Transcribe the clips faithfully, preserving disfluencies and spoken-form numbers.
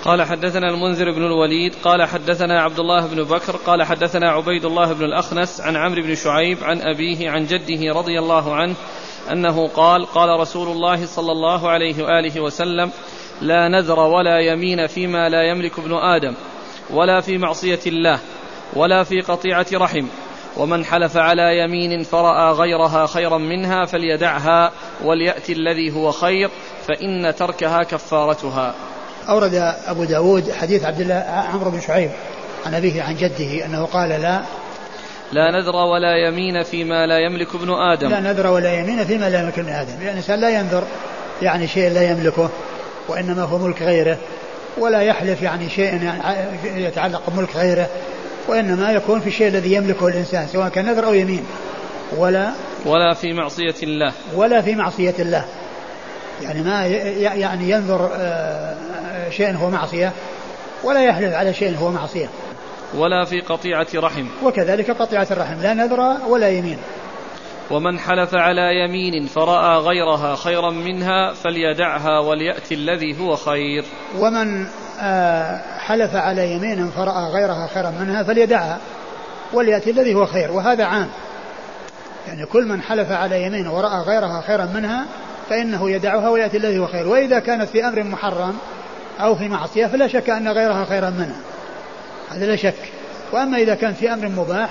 قال حدثنا المنذر بن الوليد قال حدثنا عبد الله بن بكر قال حدثنا عبيد الله بن الأخنس عن عمرو بن شعيب عن أبيه عن جده رضي الله عنه أنه قال قال رسول الله صلى الله عليه وآله وسلم لا نذر ولا يمين فيما لا يملك ابن آدم ولا في معصية الله ولا في قطيعة رحم، ومن حلف على يمين فرأى غيرها خيرا منها فليدعها وليأتي الذي هو خير فإن تركها كفارتها. أورد أبو داود حديث عبد الله عمرو بن شعيب عن أبيه عن جده أنه قال لا لا نذر ولا يمين فيما لا يملك ابن آدم لا نذر ولا يمين فيما لا يملك ابن آدم، لأن يعني الإنسان لا ينذر يعني شيء لا يملكه وإنما هو ملك غيره، ولا يحلف يعني شيء يعني يتعلق بملك غيره، وإنما يكون في الشيء الذي يملكه الإنسان سواء كان نذر أو يمين. ولا ولا في معصية الله ولا في معصية الله، يعني ما يعني ينذر شيء هو معصية ولا يحلف على شيء هو معصية. ولا في قطيعة رحم، وكذلك قطيعة الرحم لا نذر ولا يمين. ومن حلف على يمين فرأى غيرها خيرا منها فليدعها وليأتي الذي هو خير. ومن حلف على يمين فرأى غيرها خيرا منها فليدعها وليأتي الذي هو خير، وهذا عام، يعني كل من حلف على يمين ورأى غيرها خيرا منها فإنه يدعها ويأتي الذي هو خير. وإذا كانت في أمر محرم أو في معصية فلا شك أن غيرها خيرا منها، هذا لا شك. وأما إذا كان في أمر مباح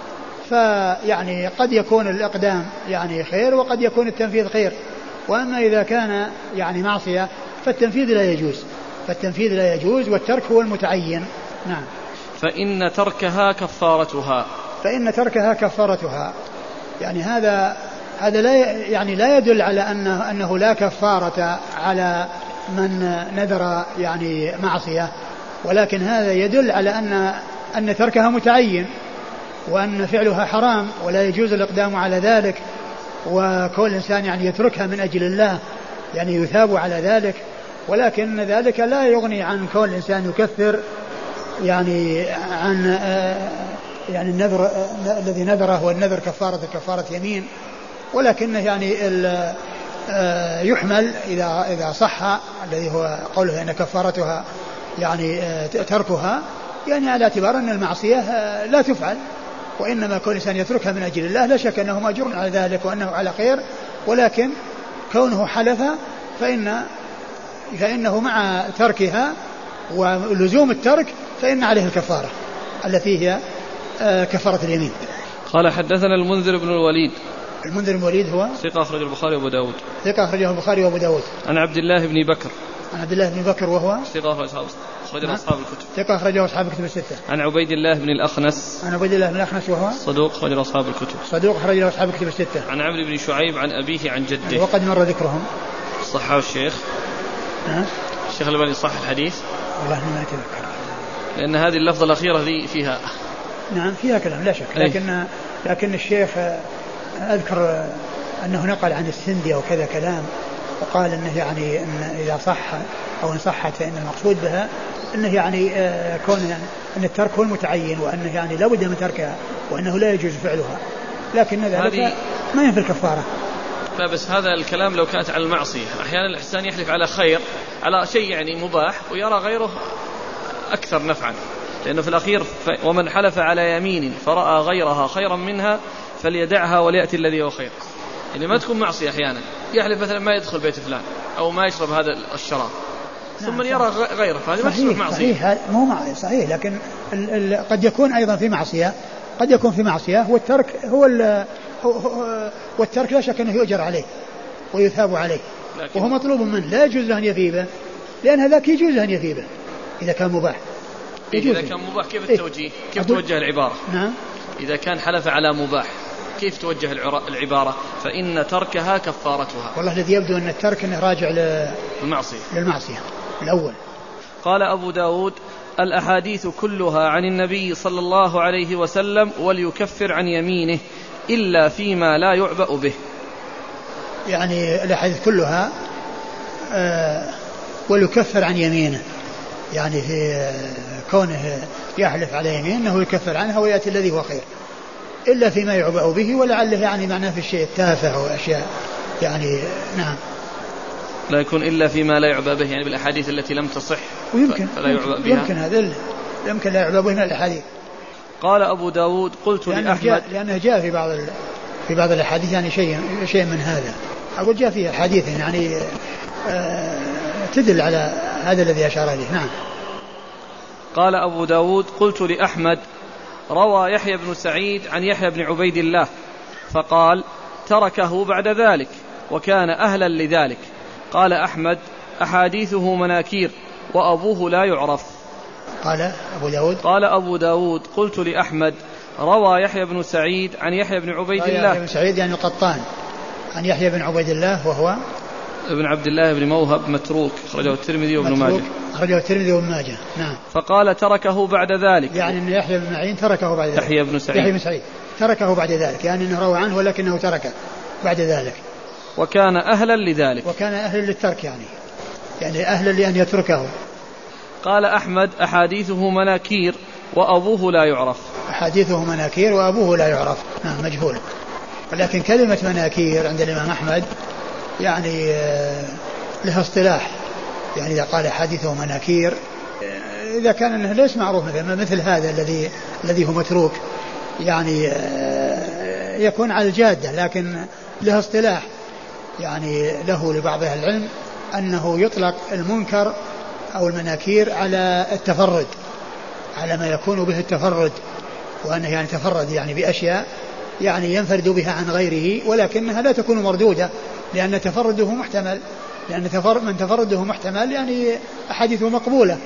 فيعني قد يكون الإقدام يعني خير وقد يكون التنفيذ خير. وأما إذا كان يعني معصية فالتنفيذ لا يجوز، فالتنفيذ لا يجوز والترك هو المتعين. نعم. فإن تركها كفارتها، فإن تركها كفارتها، يعني هذا هذا لا يعني لا يدل على أنه أنه لا كفارة على من نذر يعني معصية، ولكن هذا يدل على أن أن تركها متعين وأن فعلها حرام ولا يجوز الإقدام على ذلك، وكل إنسان يعني يتركها من أجل الله يعني يثاب على ذلك، ولكن ذلك لا يغني عن كل إنسان يكفر يعني عن يعني النذر الذي نذره، والنذر كفارة كفارة يمين، ولكنه يعني يحمل إذا إذا صح الذي هو قوله أن كفارتها يعني تركها، يعني على اعتبار أن المعصية لا تفعل، وإنما كل إنسان يتركها من أجل الله لا شك أنه مأجور على ذلك وأنه على خير، ولكن كونه حلف فإن فإنه مع تركها ولزوم الترك فإن عليه الكفارة التي هي كفارة اليمين. قال حدثنا المنذر بن الوليد. المنذر بن الوليد هو ثقة أخرجه البخاري وأبو داود. ثقة أخرجه البخاري وأبو داود. عن عبد الله بن بكر. عن عبد الله بن بكر وهو ثقة أخرجه أصحاب الكتب. ثقة أخرجه أصحاب الكتب الستة. عن عبيد الله بن الأخنس. عن عبيد الله بن الأخنس وهو صدوق أخرجه أصحاب الكتب. صدوق أخرجه أصحاب الكتب الستة. عن عمرو بن شعيب عن أبيه عن جده. وقد مر ذكرهم. صححه الشيخ. نعم. الشيخ الألباني صح الحديث. والله ما أتذكر. لأن هذه اللفظة الأخيرة ذي فيها. نعم فيها كلام لا شك، لكن لكن الشيخ أذكر أنه نقل عن السندي أو كذا كلام، وقال أنه يعني أن إذا صح أو إن صحت فإن المقصود بها أنه يعني كون يعني أن الترك هو المتعين، وأنه يعني لا بد من تركها وأنه لا يجوز فعلها، لكن ذلك ما ينفي الكفارة. لا بس هذا الكلام لو كانت على المعصية، أحيانا الإنسان يحلف على خير على شيء يعني مباح ويرى غيره أكثر نفعا، لأنه في الأخير ومن حلف على يمين فرأى غيرها خيرا منها فليدعها وليأتي الذي هو خير. يعني ما تكون معصية، أحيانا يحلف مثلا ما يدخل بيت فلان أو ما يشرب هذا الشراب ثم يرى غيره، فهذه ما تصبح معصية. صحيح مو معصية صحيح، لكن ال ال قد يكون أيضا في معصية، قد يكون في معصية والترك هو ال والترك لا شك أنه يؤجر عليه ويثاب عليه وهو مطلوب منه، لا يجوز له أن يثيبه، لأن هذاك يجوز له أن يثيبه إذا كان مباح. إذا كان مباح كيف التوجيه؟ كيف توجه العبارة؟ نعم. إذا كان حلف على مباح كيف توجه العبارة؟ فإن تركها كفارتها. والله الذي يبدو أن الترك أنه راجع للمعصية للمعصية الأول. قال أبو داود الأحاديث كلها عن النبي صلى الله عليه وسلم وليكفر عن يمينه إلا فيما لا يعبأ به. يعني الأحاديث كلها آه وليكفر عن يمينه، يعني في كونه يحلف على يمين أنه يكفر عنها ويأتي الذي هو خير، إلا فيما يعبأ به، ولعله يعني معناه في الشيء التافه وأشياء يعني. نعم. لا يكون إلا فيما لا يعبأ به، يعني بالأحاديث التي لم تصح ويمكن فلا يعبأ بها. يمكن هذا يمكن لا يعبأ به من الأحاديث. قال أبو داود قلت لأنه لأحمد جاء لأنه جاء في بعض ال... في بعض الأحاديث يعني شيء شيء من هذا، أقول جاء فيه حديث يعني آه تدل على هذا الذي أشار إليه. نعم. قال أبو داود قلت لأحمد روى يحيى بن سعيد عن يحيى بن عبيد الله فقال تركه بعد ذلك وكان أهلا لذلك. قال أحمد أحاديثه مناكير وأبوه لا يعرف. قال أبو داود قال أبو داود قلت لأحمد روى يحيى بن سعيد عن يحيى بن عبيد الله. يحيى بن سعيد يعني القطان عن يحيى بن عبيد الله وهو ابن عبد الله بن موهب متروك، أخرجه الترمذي وابن ماجه. أخرجه الترمذي وابن ماجه. نعم. فقال تركه بعد ذلك، يعني أن يحيى بن معين تركه بعد ذلك. يحيى بن سعيد يحيى بن سعيد تركه بعد ذلك، يعني أنه روى عنه ولكنه تركه بعد ذلك. وكان أهلا لذلك. وكان أهلا للترك، يعني يعني أهلا لأن يتركه. قال أحمد أحاديثه مناكير وأبوه لا يعرف. أحاديثه مناكير وأبوه لا يعرف. نعم مجهول. ولكن كلمة مناكير عند الإمام أحمد يعني لها اصطلاح، يعني إذا قال حديثه مناكير إذا كان أنه ليس معروف مثل, مثل هذا الذي الذي هو متروك يعني يكون على الجادة، لكن له اصطلاح يعني له لبعض أهل العلم أنه يطلق المنكر أو المناكير على التفرد، على ما يكون به التفرد، وأنه يعني تفرد يعني بأشياء يعني ينفرد بها عن غيره، ولكنها لا تكون مردودة لأن تفرده محتمل، لأن تفرد من تفرده محتمل يعني أحاديثه مقبولة.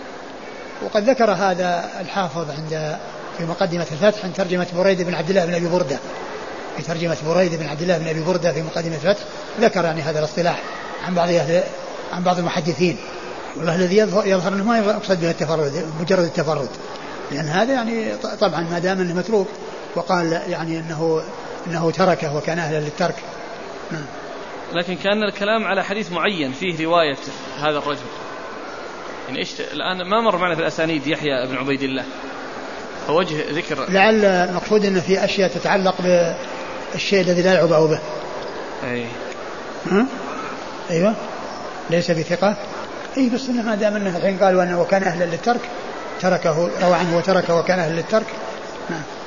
وقد ذكر هذا الحافظ عند في مقدمة الفتح عن ترجمة بريد بن عبد الله بن أبي بردة، في ترجمة بريد بن عبد الله بن أبي بردة في مقدمة الفتح ذكر يعني هذا الاصطلاح عن بعض عن بعض المحدثين. والله الذي يظهر أنه ما يقصد به التفرد مجرد التفرد، لأن هذا يعني طبعا ما دام أنه متروك وقال يعني أنه أنه تركه وكان أهلا للترك. نعم. لكن كان الكلام على حديث معين فيه رواية هذا الرجل، يعني إيش الآن ما مر معنا في الأسانيد يحيى بن عبيد الله، فوجه ذكر لعل المقصود أن في أشياء تتعلق بالشيء الذي لا يعبأ به. أي. ها؟ أيوة ليس بثقة. أي بس إنه ما دام أنه الحين قالوا أنه كان أهلا للترك تركه، روى عنه وتركه وكان أهلا للترك. نعم.